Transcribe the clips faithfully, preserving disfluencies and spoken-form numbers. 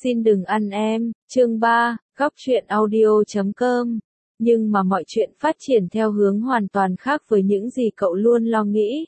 Xin đừng ăn em, chương ba, góc truyện audio chấm com. Nhưng mà mọi chuyện phát triển theo hướng hoàn toàn khác với những gì cậu luôn lo nghĩ.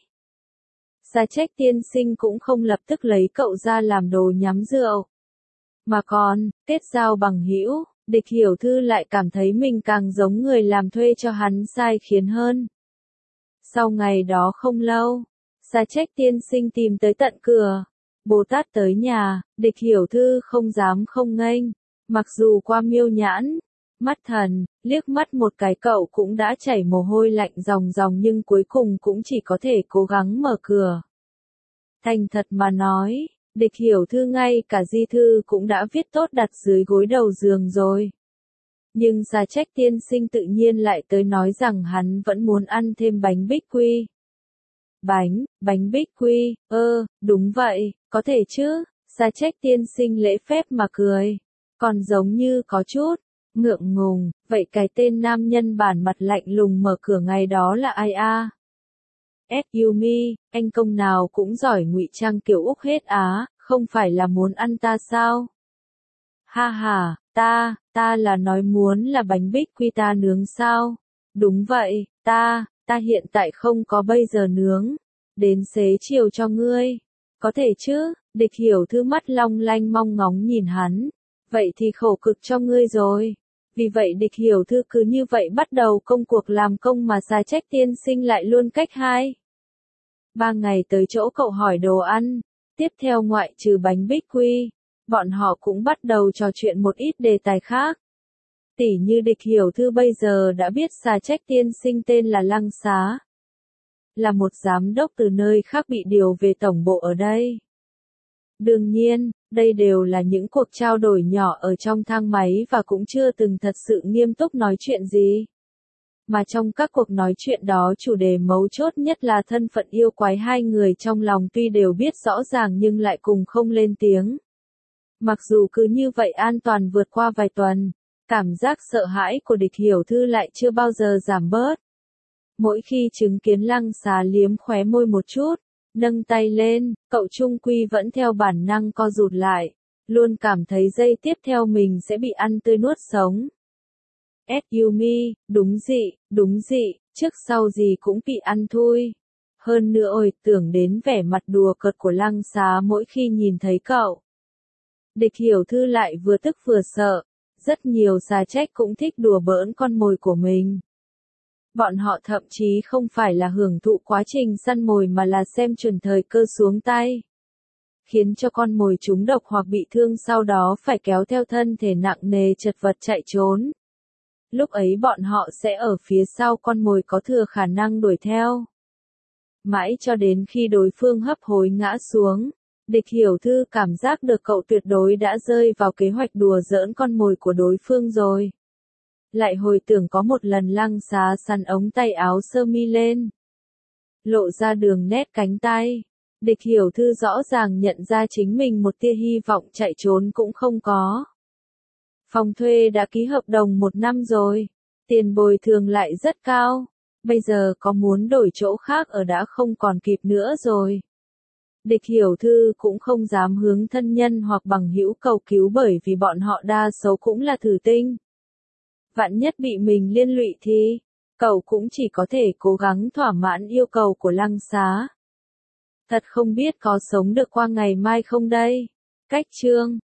Gia Trách tiên sinh cũng không lập tức lấy cậu ra làm đồ nhắm rượu. Mà còn, kết giao bằng hữu, Địch Hiểu Thư lại cảm thấy mình càng giống người làm thuê cho hắn sai khiến hơn. Sau ngày đó không lâu, Gia Trách tiên sinh tìm tới tận cửa. Bồ Tát tới nhà, Địch Hiểu Thư không dám không nghênh, mặc dù qua miêu nhãn, mắt thần, liếc mắt một cái cậu cũng đã chảy mồ hôi lạnh ròng ròng nhưng cuối cùng cũng chỉ có thể cố gắng mở cửa. Thành thật mà nói, Địch Hiểu Thư ngay cả di thư cũng đã viết tốt đặt dưới gối đầu giường rồi. Nhưng Gia Trách tiên sinh tự nhiên lại tới nói rằng hắn vẫn muốn ăn thêm bánh bích quy. Bánh, bánh bích quy, ơ, đúng vậy, có thể chứ, Gia Trách tiên sinh lễ phép mà cười. Còn giống như có chút, ngượng ngùng, vậy cái tên nam nhân bản mặt lạnh lùng mở cửa ngày đó là ai a? S. Yumi, anh công nào cũng giỏi ngụy trang kiểu Úc hết á, không phải là muốn ăn ta sao? Ha ha, ta, ta là nói muốn là bánh bích quy ta nướng sao? Đúng vậy, ta, ta hiện tại không có bây giờ nướng. Đến xế chiều cho ngươi. Có thể chứ, Địch Hiểu Thư mắt long lanh mong ngóng nhìn hắn. Vậy thì khổ cực cho ngươi rồi. Vì vậy Địch Hiểu Thư cứ như vậy bắt đầu công cuộc làm công mà Gia Trách tiên sinh lại luôn cách hai. Ba ngày tới chỗ cậu hỏi đồ ăn. Tiếp theo ngoại trừ bánh bích quy, bọn họ cũng bắt đầu trò chuyện một ít đề tài khác. Tỉ như Địch Hiểu Thư bây giờ đã biết Gia Trách tiên sinh tên là Lăng Xá. Là một giám đốc từ nơi khác bị điều về tổng bộ ở đây. Đương nhiên, đây đều là những cuộc trao đổi nhỏ ở trong thang máy và cũng chưa từng thật sự nghiêm túc nói chuyện gì. Mà trong các cuộc nói chuyện đó chủ đề mấu chốt nhất là thân phận yêu quái hai người trong lòng tuy đều biết rõ ràng nhưng lại cùng không lên tiếng. Mặc dù cứ như vậy an toàn vượt qua vài tuần, cảm giác sợ hãi của Địch Hiểu Thư lại chưa bao giờ giảm bớt. Mỗi khi chứng kiến Lăng Xá liếm khóe môi một chút, nâng tay lên, cậu trung quy vẫn theo bản năng co rụt lại, luôn cảm thấy giây tiếp theo mình sẽ bị ăn tươi nuốt sống. S. Yumi, đúng dị, đúng dị, trước sau gì cũng bị ăn thui. Hơn nữa ôi, tưởng đến vẻ mặt đùa cợt của Lăng Xá mỗi khi nhìn thấy cậu. Địch Hiểu Thư lại vừa tức vừa sợ, rất nhiều Gia Trách cũng thích đùa bỡn con mồi của mình. Bọn họ thậm chí không phải là hưởng thụ quá trình săn mồi mà là xem chuẩn thời cơ xuống tay. Khiến cho con mồi trúng độc hoặc bị thương sau đó phải kéo theo thân thể nặng nề chật vật chạy trốn. Lúc ấy bọn họ sẽ ở phía sau con mồi có thừa khả năng đuổi theo. Mãi cho đến khi đối phương hấp hối ngã xuống, Địch Hiểu Thư cảm giác được cậu tuyệt đối đã rơi vào kế hoạch đùa giỡn con mồi của đối phương rồi. Lại hồi tưởng có một lần Lăng Xá sắn ống tay áo sơ mi lên, lộ ra đường nét cánh tay. Địch Hiểu Thư rõ ràng nhận ra chính mình một tia hy vọng chạy trốn cũng không có. Phòng thuê đã ký hợp đồng một năm rồi, tiền bồi thường lại rất cao, bây giờ có muốn đổi chỗ khác ở đã không còn kịp nữa rồi. Địch Hiểu Thư cũng không dám hướng thân nhân hoặc bằng hữu cầu cứu bởi vì bọn họ đa số cũng là thử tinh. Vạn nhất bị mình liên lụy thì, cậu cũng chỉ có thể cố gắng thỏa mãn yêu cầu của Lăng Xá. Thật không biết có sống được qua ngày mai không đây. Cách chương